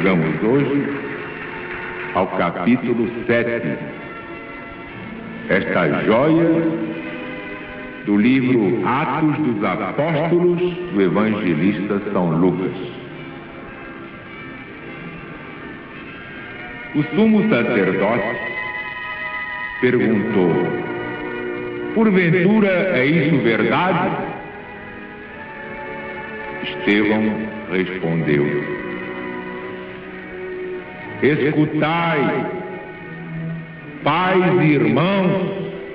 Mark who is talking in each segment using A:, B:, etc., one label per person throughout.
A: chegamos hoje ao capítulo 7, esta joia do livro Atos dos Apóstolos do evangelista São Lucas. O sumo sacerdote perguntou: porventura é isso verdade? Estevão respondeu: escutai, pais e irmãos,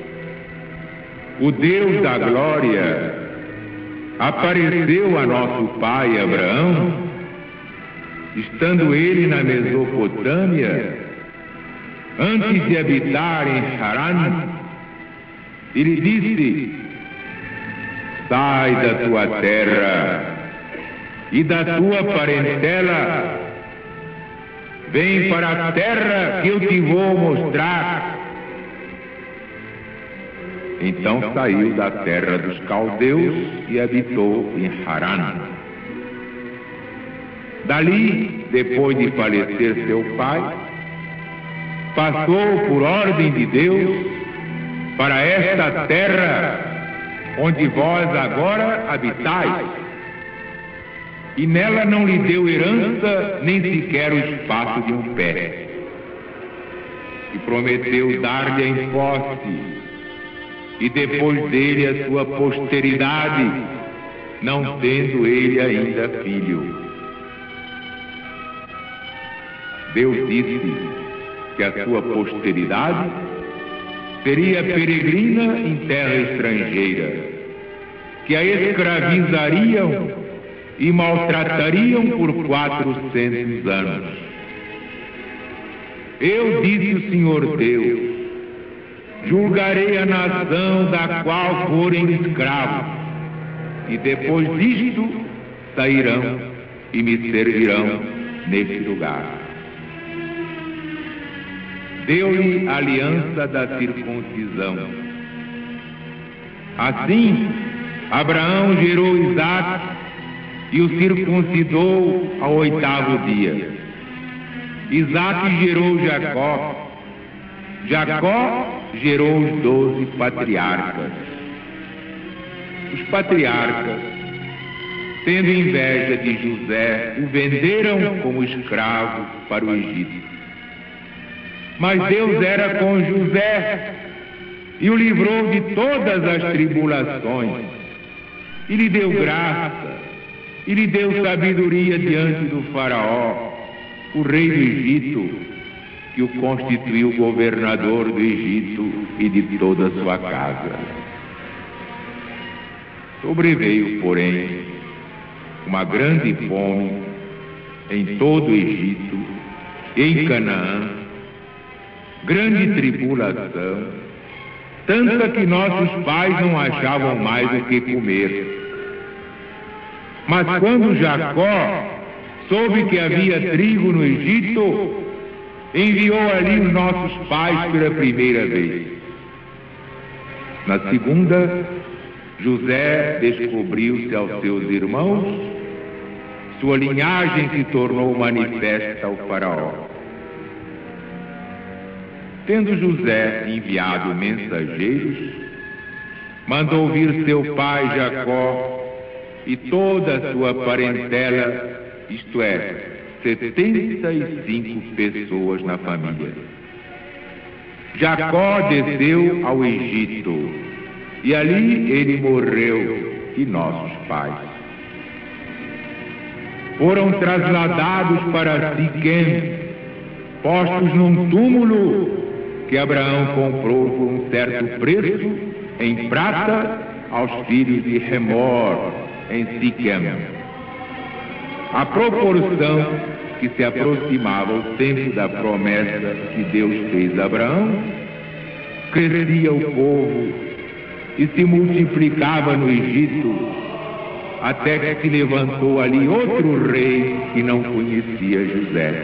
A: o Deus da glória apareceu a nosso pai Abraão, estando ele na Mesopotâmia, antes de habitar em Harã, e lhe disse: sai da tua terra e da tua parentela, vem para a terra que eu te vou mostrar. Então saiu da terra dos caldeus e habitou em Harã. Dali, depois de falecer seu pai, passou por ordem de Deus para esta terra onde vós agora habitais, e nela não lhe deu herança nem sequer o espaço de um pé, e prometeu dar-lhe em posse, e depois dele a sua posteridade, não tendo ele ainda filho. Deus disse que a sua posteridade seria peregrina em terra estrangeira, que a escravizariam e maltratariam por 400 anos. Eu, disse o Senhor Deus, julgarei a nação da qual forem escravos, e depois disto sairão e me servirão neste lugar. Deu-lhe a aliança da circuncisão. Assim, Abraão gerou Isaque e o circuncidou ao 8º dia. Isaque gerou Jacó. Jacó gerou os 12 patriarcas. Os patriarcas, tendo inveja de José, o venderam como escravo para o Egito. Mas Deus era com José e o livrou de todas as tribulações, e lhe deu graça, e lhe deu sabedoria diante do faraó, o rei do Egito, que o constituiu governador do Egito e de toda a sua casa. Sobreveio, porém, uma grande fome em todo o Egito e em Canaã, grande tribulação, tanta que nossos pais não achavam mais o que comer. Mas quando Jacó soube que havia trigo no Egito, enviou ali os nossos pais pela primeira vez. Na segunda, José descobriu-se aos seus irmãos, sua linhagem se tornou manifesta ao faraó. Tendo José enviado mensageiros, mandou vir seu pai Jacó e toda a sua parentela, isto é, 75 pessoas na família. Jacó desceu ao Egito, e ali ele morreu, e nossos pais. Foram trasladados para Siquém, postos num túmulo que Abraão comprou por um certo preço em prata aos filhos de Remor, em Siquém. A proporção que se aproximava o tempo da promessa que Deus fez a Abraão, crescia o povo e se multiplicava no Egito, até que se levantou ali outro rei que não conhecia José.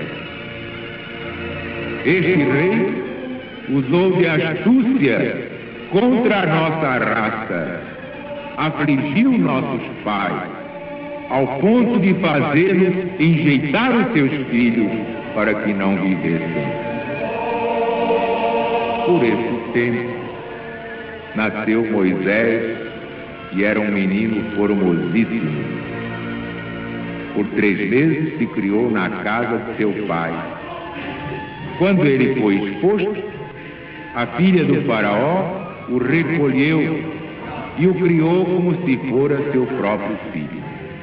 A: Este rei usou de astúcia contra a nossa raça, afligiu nossos pais ao ponto de fazê-los enjeitar os seus filhos para que não vivessem. Por esse tempo, nasceu Moisés, e era um menino formosíssimo. Por 3 meses se criou na casa de seu pai. Quando ele foi exposto, a filha do faraó o recolheu e o criou como se fora seu próprio filho.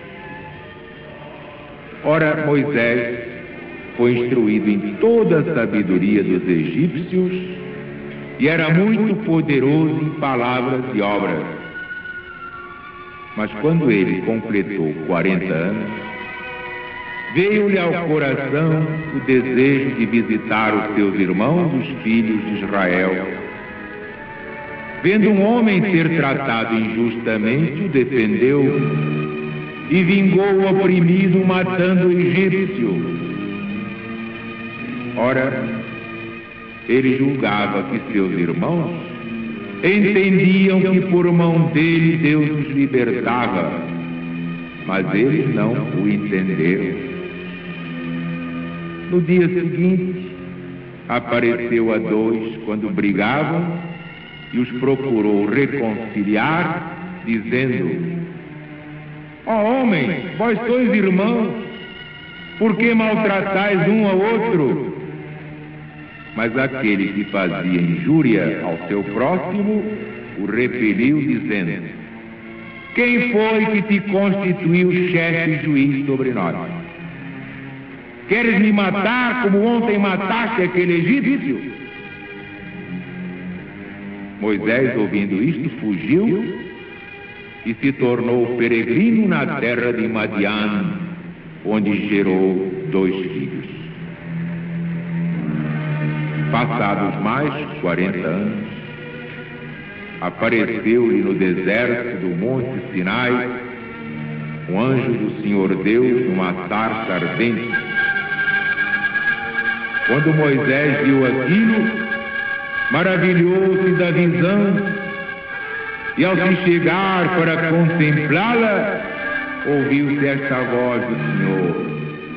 A: Ora, Moisés foi instruído em toda a sabedoria dos egípcios e era muito poderoso em palavras e obras. Mas quando ele completou 40 anos, veio-lhe ao coração o desejo de visitar os seus irmãos, os filhos de Israel. Vendo um homem ser tratado injustamente, o defendeu e vingou o oprimido, matando o egípcio. Ora, ele julgava que seus irmãos entendiam que por mão dele Deus os libertava, mas eles não o entenderam. No dia seguinte, apareceu a 2 quando brigavam e os procurou reconciliar, dizendo: ó homens, vós sois irmãos, por que maltratais um ao outro? Mas aquele que fazia injúria ao seu próximo o repeliu, dizendo: quem foi que te constituiu chefe e juiz sobre nós? Queres me matar como ontem mataste aquele egípcio? Moisés, ouvindo isto, fugiu e se tornou peregrino na terra de Madian, onde gerou 2 filhos. Passados mais 40 anos, apareceu-lhe no deserto do Monte Sinai um anjo do Senhor Deus numa sarça ardente. Quando Moisés viu aquilo, maravilhou-se da visão, e ao se chegar para contemplá-la, ouviu-se esta voz do Senhor: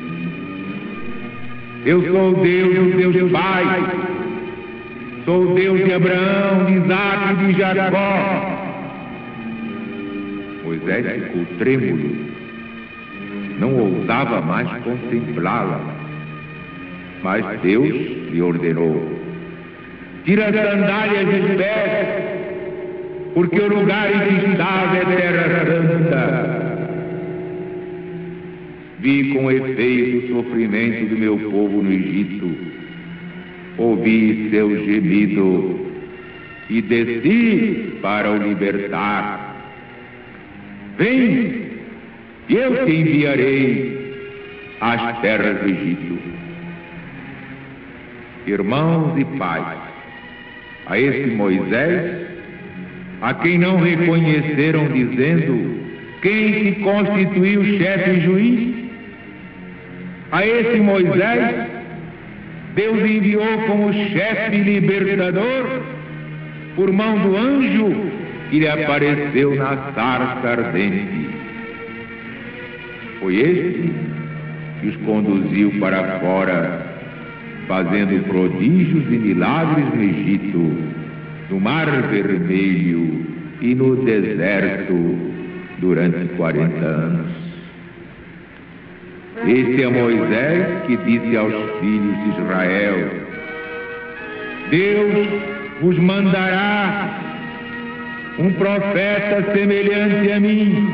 A: eu sou Deus, o teu pai, sou Deus de Abraão, de Isaque e de Jacó. Moisés ficou trêmulo, não ousava mais contemplá-la, mas Deus lhe ordenou: tira as sandálias dos pés, porque o lugar em que estás é terra santa. Vi com efeito o sofrimento do meu povo no Egito, ouvi seu gemido e desci para o libertar. Vem, e eu te enviarei às terras do Egito. Irmãos e pais, a esse Moisés, a quem não reconheceram, dizendo: quem se constituiu chefe e juiz? A esse Moisés, Deus enviou como chefe libertador, por mão do anjo que lhe apareceu na sarça ardente. Foi este que os conduziu para fora, fazendo prodígios e milagres no Egito, no Mar Vermelho e no deserto durante 40 anos. Este é Moisés que disse aos filhos de Israel: Deus vos mandará um profeta semelhante a mim.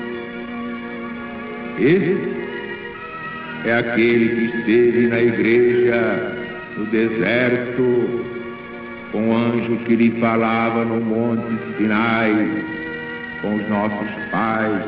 A: Este é aquele que esteve na igreja no deserto, com o anjo que lhe falava no Monte Sinai, com os nossos pais.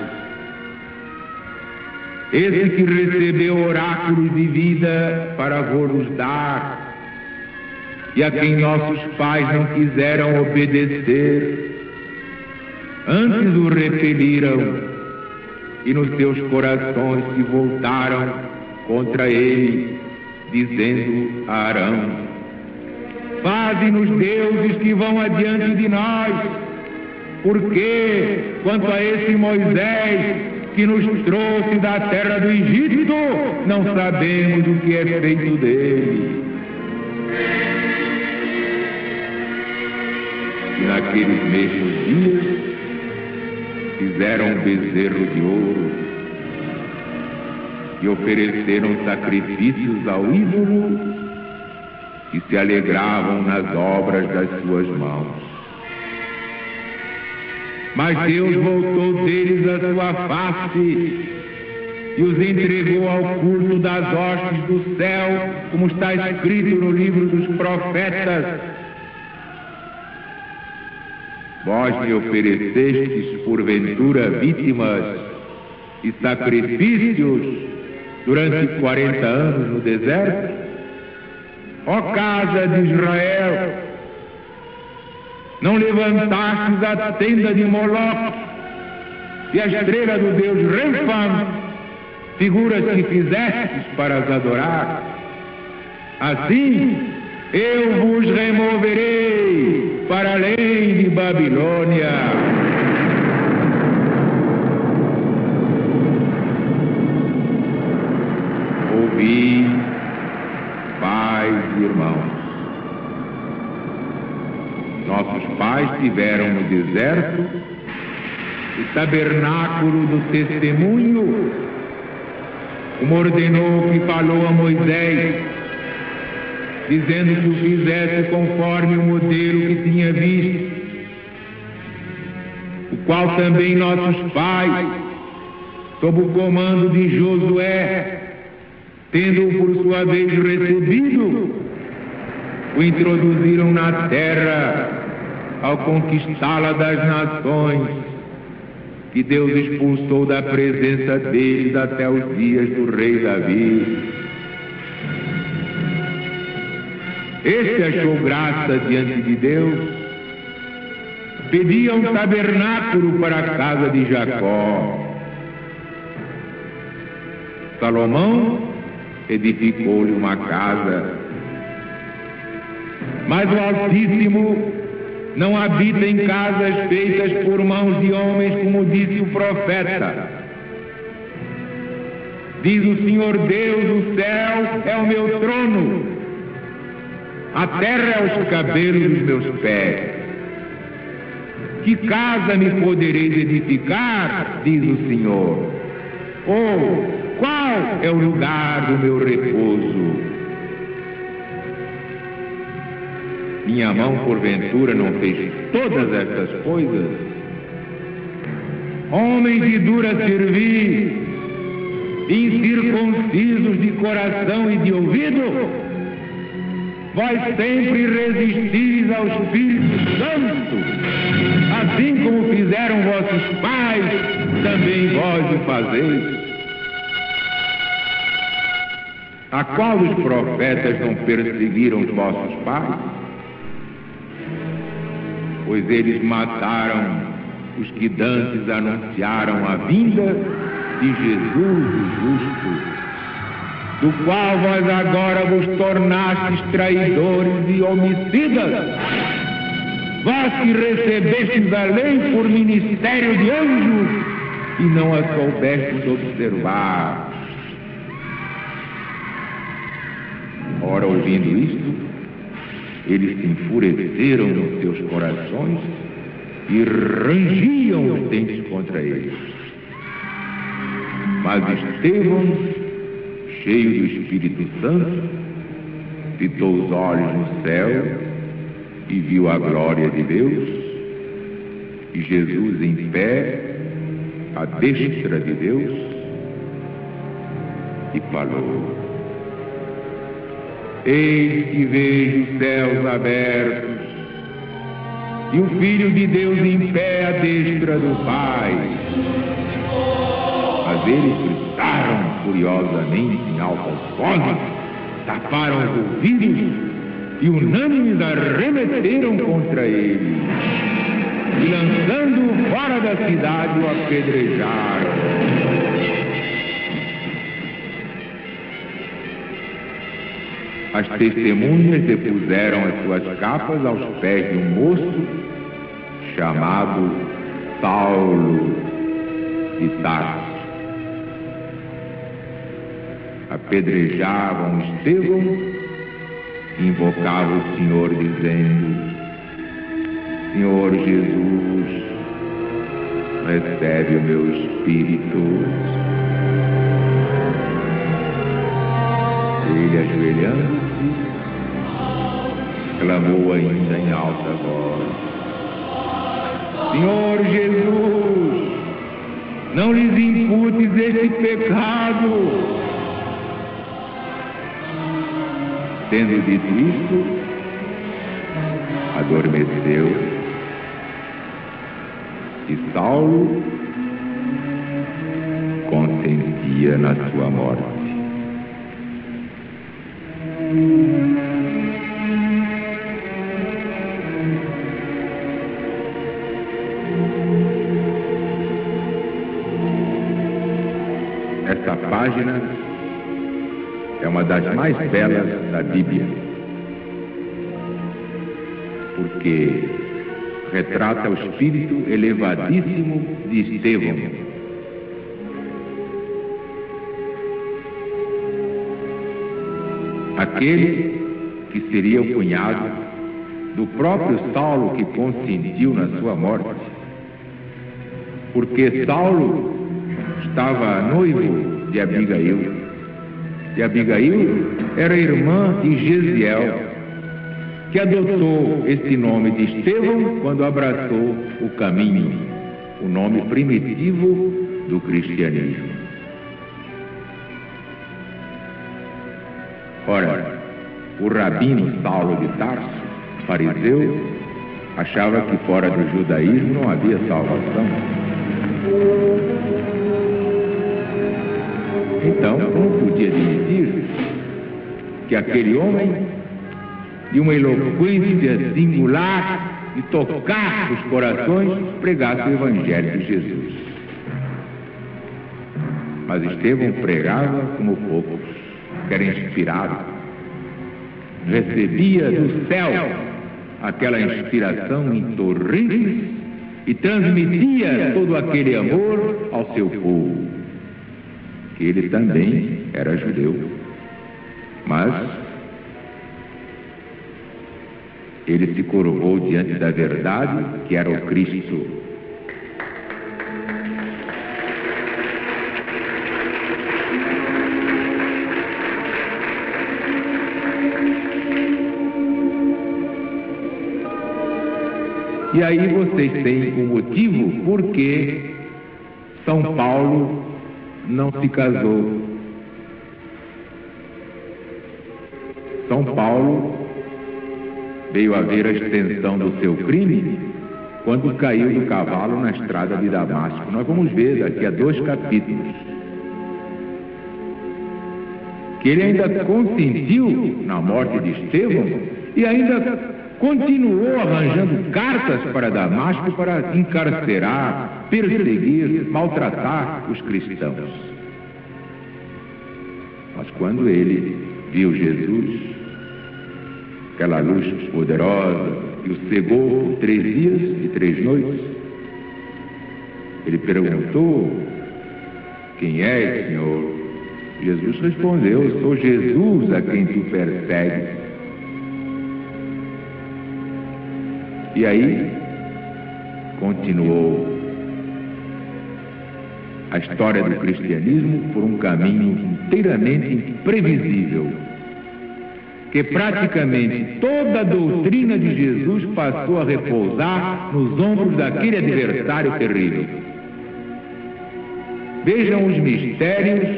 A: Esse que recebeu oráculos de vida para vos dar, e a quem nossos pais não quiseram obedecer, antes o repeliram, e nos seus corações se voltaram contra ele, dizendo a Arão: faze-nos deuses que vão adiante de nós, porque, quanto a esse Moisés, que nos trouxe da terra do Egito, não sabemos o que é feito dele. E naqueles mesmos dias fizeram um bezerro de ouro e ofereceram sacrifícios ao ídolo e se alegravam nas obras das suas mãos. Mas Deus voltou deles a sua face e os entregou ao culto das hostes do céu, como está escrito no livro dos profetas. Vós me oferecestes porventura vítimas e sacrifícios durante 40 anos no deserto? Ó casa de Israel, não levantastes a tenda de Moloque e a estrela do Deus Renfam, figuras que fizestes para as adorar? Assim eu vos removerei para além de Babilônia. Ouvi, pais e irmãos. Nossos pais tiveram no deserto o tabernáculo do testemunho, como ordenou que falou a Moisés, dizendo que o fizesse conforme o modelo que tinha visto, o qual também nossos pais, sob o comando de Josué, tendo-o por sua vez recebido, o introduziram na terra ao conquistá-la das nações, que Deus expulsou da presença deles até os dias do rei Davi. Este achou graça diante de Deus, pedia um tabernáculo para a casa de Jacó. Salomão edificou-lhe uma casa, mas o Altíssimo não habita em casas feitas por mãos de homens, como disse o profeta. Diz o Senhor Deus: o céu é o meu trono, a terra é os cabelos dos meus pés. Que casa me podereis edificar, diz o Senhor? Ou qual é o lugar do meu repouso? Minha mão, porventura, não fez todas estas coisas? Homens de dura servir, incircuncisos de coração e de ouvido, vós sempre resistis ao Espírito Santo, assim como fizeram vossos pais, também vós o fazeis. A qual dos profetas não perseguiram os vossos pais? Pois eles mataram os que dantes anunciaram a vinda de Jesus o justo, do qual vós agora vos tornastes traidores e homicidas, vós que recebestes a lei por ministério de anjos e não a soubestes observar. Ora, ouvindo isto, eles se enfureceram nos seus corações e rangiam os dentes contra eles. Mas Estevão, cheio do Espírito Santo, fitou os olhos no céu e viu a glória de Deus, e Jesus em pé, à destra de Deus, e falou: eis que vejo os céus abertos e o Filho de Deus em pé à destra do Pai. Mas eles gritaram furiosamente em alta voz, taparam os ouvidos e unânimes arremeteram contra ele, e lançando-o fora da cidade o apedrejaram. As testemunhas depuseram as suas capas aos pés de um moço chamado Saulo de Tarso. apedrejavam Estevão, invocava o Senhor dizendo: Senhor Jesus, recebe o meu espírito. Ele, ajoelhando-se, clamou ainda em alta voz: Senhor Jesus, não lhes imputes este pecado. Tendo dito isto, adormeceu e Saulo consentia na sua morte. Esta página é uma das mais belas da Bíblia, porque retrata o espírito elevadíssimo de Estevão. Aquele que seria o cunhado do próprio Saulo, que consentiu na sua morte, porque Saulo estava noivo de Abigail, e Abigail era irmã de Jesiel, que adotou esse nome de Estevão quando abraçou o caminho, o nome primitivo do cristianismo. Ora, o rabino Saulo de Tarso, fariseu, achava que fora do judaísmo não havia salvação. Então, não podia admitir que aquele homem, de uma eloquência singular, de tocar os corações, pregasse o Evangelho de Jesus. Mas Estevão pregava como poucos, que era inspirado, recebia do céu aquela inspiração em torrentes e transmitia todo aquele amor ao seu povo. Ele também era judeu, mas ele se curvou diante da verdade, que era o Cristo. E aí vocês têm o motivo por que São Paulo não se casou. São Paulo veio a ver a extensão do seu crime quando caiu do cavalo na estrada de Damasco. Nós vamos ver daqui a 2 capítulos que ele ainda consentiu na morte de Estevão e ainda continuou arranjando cartas para Damasco para encarcerar, perseguir, maltratar os cristãos. Mas quando ele viu Jesus, aquela luz poderosa que o cegou por 3 dias e 3 noites, ele perguntou: quem és, Senhor? Jesus respondeu: eu sou Jesus a quem tu persegues. E aí continuou a história do cristianismo por um caminho inteiramente imprevisível, que praticamente toda a doutrina de Jesus passou a repousar nos ombros daquele adversário terrível. Vejam os mistérios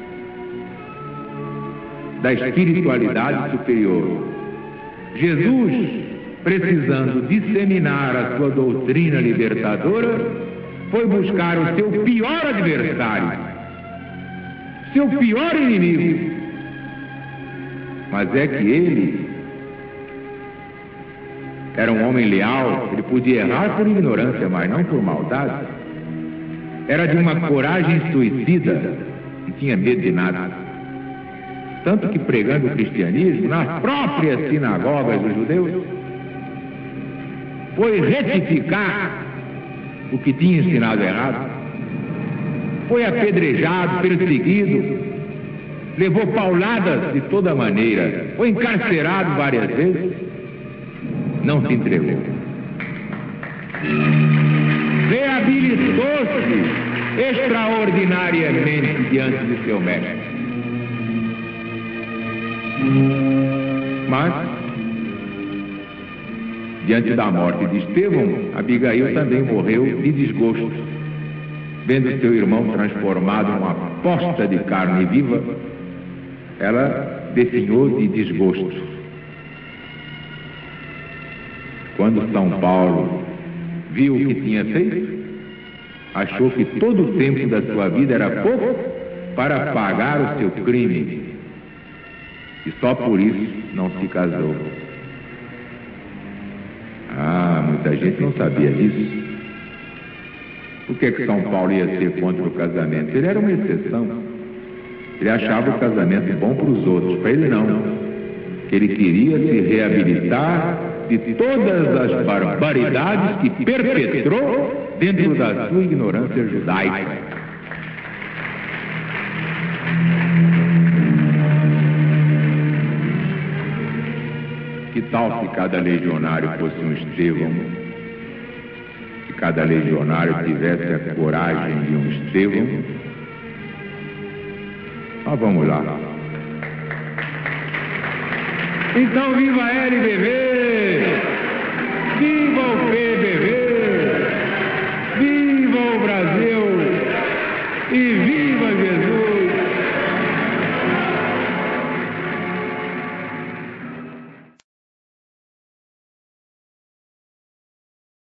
A: da espiritualidade superior. Jesus, precisando disseminar a sua doutrina libertadora, foi buscar o seu pior adversário, seu pior inimigo. Mas é que ele era um homem leal, ele podia errar por ignorância, mas não por maldade. Era de uma coragem suicida, não tinha medo de nada. Tanto que, pregando o cristianismo nas próprias sinagogas dos judeus, foi retificar o que tinha ensinado errado, foi apedrejado, perseguido, levou pauladas de toda maneira, foi encarcerado várias vezes, não se entregou. Reabilitou-se extraordinariamente diante de seu mestre. Mas, diante da morte de Estevão, Abigail também morreu de desgosto, vendo seu irmão transformado numa posta de carne viva. Ela definhou de desgosto. Quando São Paulo viu o que tinha feito, achou que todo o tempo da sua vida era pouco para pagar o seu crime, e só por isso não se casou. Muita gente não sabia disso. Por que São Paulo ia ser contra o casamento? Ele era uma exceção. Ele achava o casamento bom para os outros, para ele não. Ele queria se reabilitar de todas as barbaridades que perpetrou dentro da sua ignorância judaica. Que tal se cada legionário fosse um Estevão? Se cada legionário tivesse a coragem de um Estevão? Mas vamos lá. Então, viva LBV!